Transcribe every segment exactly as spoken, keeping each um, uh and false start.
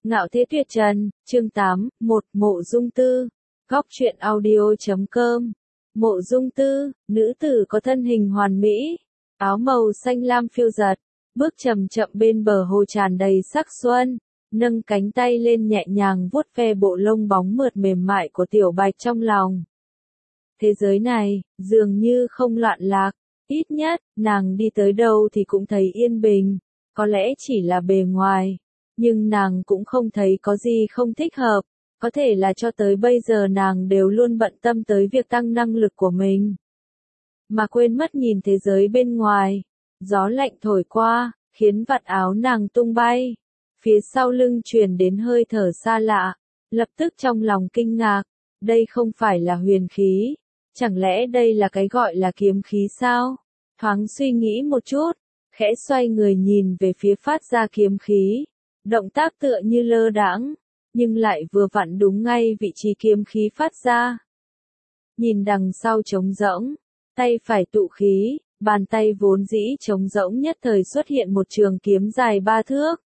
Ngạo Thế Tuyệt Trần, chương tám, một, Mộ Dung Tư. Góc truyện audio chấm com. Mộ Dung Tư, nữ tử có thân hình hoàn mỹ, áo màu xanh lam phiêu giật, bước chậm chậm bên bờ hồ tràn đầy sắc xuân, nâng cánh tay lên nhẹ nhàng vuốt ve bộ lông bóng mượt mềm mại của Tiểu Bạch trong lòng. Thế giới này, dường như không loạn lạc, ít nhất, nàng đi tới đâu thì cũng thấy yên bình, có lẽ chỉ là bề ngoài. Nhưng nàng cũng không thấy có gì không thích hợp, có thể là cho tới bây giờ nàng đều luôn bận tâm tới việc tăng năng lực của mình. Mà quên mất nhìn thế giới bên ngoài, gió lạnh thổi qua, khiến vạt áo nàng tung bay. Phía sau lưng truyền đến hơi thở xa lạ, lập tức trong lòng kinh ngạc, đây không phải là huyền khí, chẳng lẽ đây là cái gọi là kiếm khí sao? Thoáng suy nghĩ một chút, khẽ xoay người nhìn về phía phát ra kiếm khí. Động tác tựa như lơ đãng, nhưng lại vừa vặn đúng ngay vị trí kiếm khí phát ra. Nhìn đằng sau trống rỗng, tay phải tụ khí, bàn tay vốn dĩ trống rỗng nhất thời xuất hiện một trường kiếm dài ba thước.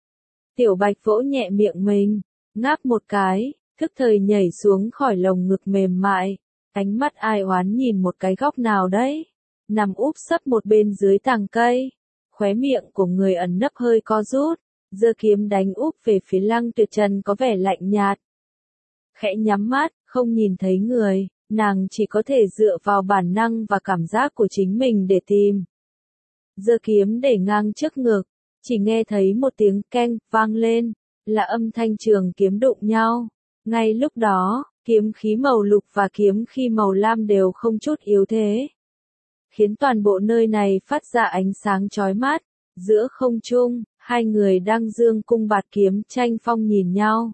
Tiểu Bạch vỗ nhẹ miệng mình, ngáp một cái, thức thời nhảy xuống khỏi lồng ngực mềm mại, ánh mắt ai oán nhìn một cái góc nào đấy, nằm úp sấp một bên dưới tàng cây, khóe miệng của người ẩn nấp hơi co rút. Giơ kiếm đánh úp về phía Lăng Tuyệt Trần có vẻ lạnh nhạt. Khẽ nhắm mắt, không nhìn thấy người, nàng chỉ có thể dựa vào bản năng và cảm giác của chính mình để tìm. Giơ kiếm để ngang trước ngực, chỉ nghe thấy một tiếng keng vang lên, là âm thanh trường kiếm đụng nhau. Ngay lúc đó, kiếm khí màu lục và kiếm khí màu lam đều không chút yếu thế, khiến toàn bộ nơi này phát ra ánh sáng chói mắt. Giữa không trung, hai người đang dương cung bạt kiếm tranh phong nhìn nhau.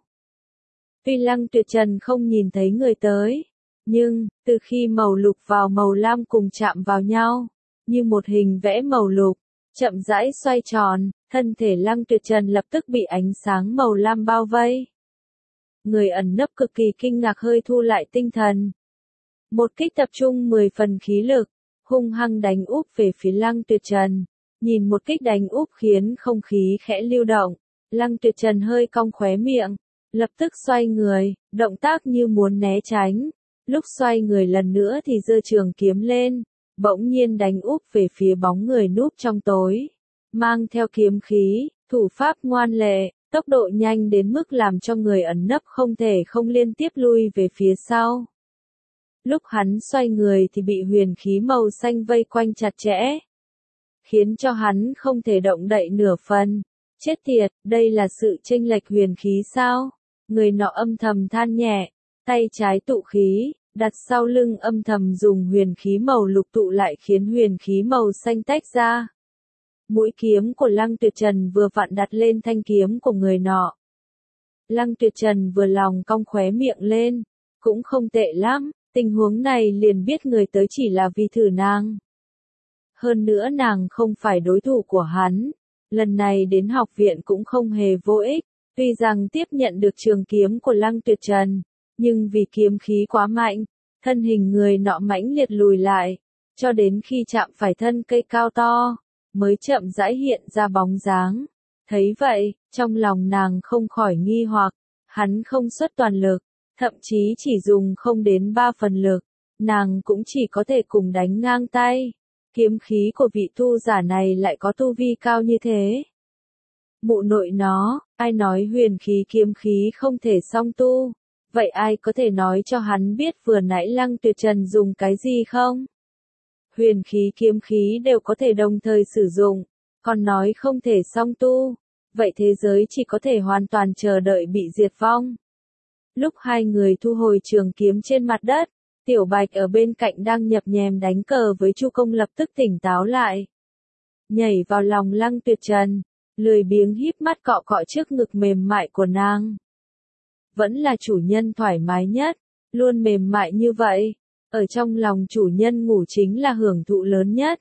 Tuy Lăng Tuyệt Trần không nhìn thấy người tới, nhưng, từ khi màu lục vào màu lam cùng chạm vào nhau, như một hình vẽ màu lục, chậm rãi xoay tròn, thân thể Lăng Tuyệt Trần lập tức bị ánh sáng màu lam bao vây. Người ẩn nấp cực kỳ kinh ngạc hơi thu lại tinh thần. Một kích tập trung mười phần khí lực, hung hăng đánh úp về phía Lăng Tuyệt Trần. Nhìn một kích đánh úp khiến không khí khẽ lưu động, Lăng Tuyệt Trần hơi cong khóe miệng, lập tức xoay người, động tác như muốn né tránh. Lúc xoay người lần nữa thì giơ trường kiếm lên, bỗng nhiên đánh úp về phía bóng người núp trong tối. Mang theo kiếm khí, thủ pháp ngoan lệ, tốc độ nhanh đến mức làm cho người ẩn nấp không thể không liên tiếp lui về phía sau. Lúc hắn xoay người thì bị huyền khí màu xanh vây quanh chặt chẽ, khiến cho hắn không thể động đậy nửa phần. Chết tiệt, đây là sự chênh lệch huyền khí sao? Người nọ âm thầm than nhẹ, tay trái tụ khí, đặt sau lưng âm thầm dùng huyền khí màu lục tụ lại khiến huyền khí màu xanh tách ra. Mũi kiếm của Lăng Tuyệt Trần vừa vặn đặt lên thanh kiếm của người nọ. Lăng Tuyệt Trần vừa lòng cong khóe miệng lên, cũng không tệ lắm, tình huống này liền biết người tới chỉ là vì thử nàng. Hơn nữa nàng không phải đối thủ của hắn, lần này đến học viện cũng không hề vô ích, tuy rằng tiếp nhận được trường kiếm của Lăng Tuyệt Trần, nhưng vì kiếm khí quá mạnh, thân hình người nọ mãnh liệt lùi lại, cho đến khi chạm phải thân cây cao to, mới chậm rãi hiện ra bóng dáng. Thấy vậy, trong lòng nàng không khỏi nghi hoặc, hắn không xuất toàn lực, thậm chí chỉ dùng không đến ba phần lực, nàng cũng chỉ có thể cùng đánh ngang tay. Kiếm khí của vị tu giả này lại có tu vi cao như thế. Mụ nội nó, ai nói huyền khí kiếm khí không thể song tu, vậy ai có thể nói cho hắn biết vừa nãy Lăng Tuyệt Trần dùng cái gì không? Huyền khí kiếm khí đều có thể đồng thời sử dụng, còn nói không thể song tu, vậy thế giới chỉ có thể hoàn toàn chờ đợi bị diệt vong. Lúc hai người thu hồi trường kiếm trên mặt đất, Tiểu Bạch ở bên cạnh đang nhập nhèm đánh cờ với Chu Công lập tức tỉnh táo lại. Nhảy vào lòng Lăng Tuyệt Trần, lười biếng híp mắt cọ cọ trước ngực mềm mại của nàng. Vẫn là chủ nhân thoải mái nhất, luôn mềm mại như vậy, ở trong lòng chủ nhân ngủ chính là hưởng thụ lớn nhất.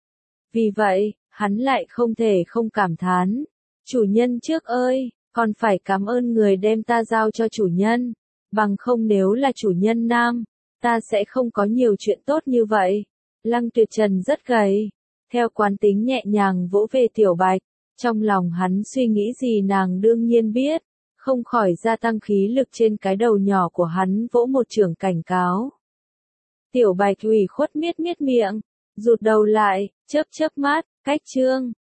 Vì vậy, hắn lại không thể không cảm thán. Chủ nhân trước ơi, còn phải cảm ơn người đem ta giao cho chủ nhân, bằng không nếu là chủ nhân nam, ta sẽ không có nhiều chuyện tốt như vậy. Lăng Tuyệt Trần rất gầy, theo quán tính nhẹ nhàng vỗ về Tiểu Bạch, trong lòng hắn suy nghĩ gì nàng đương nhiên biết, không khỏi gia tăng khí lực trên cái đầu nhỏ của hắn vỗ một chưởng cảnh cáo. Tiểu Bạch ủy khuất miết miết miệng, rụt đầu lại, chớp chớp mắt, cách Trương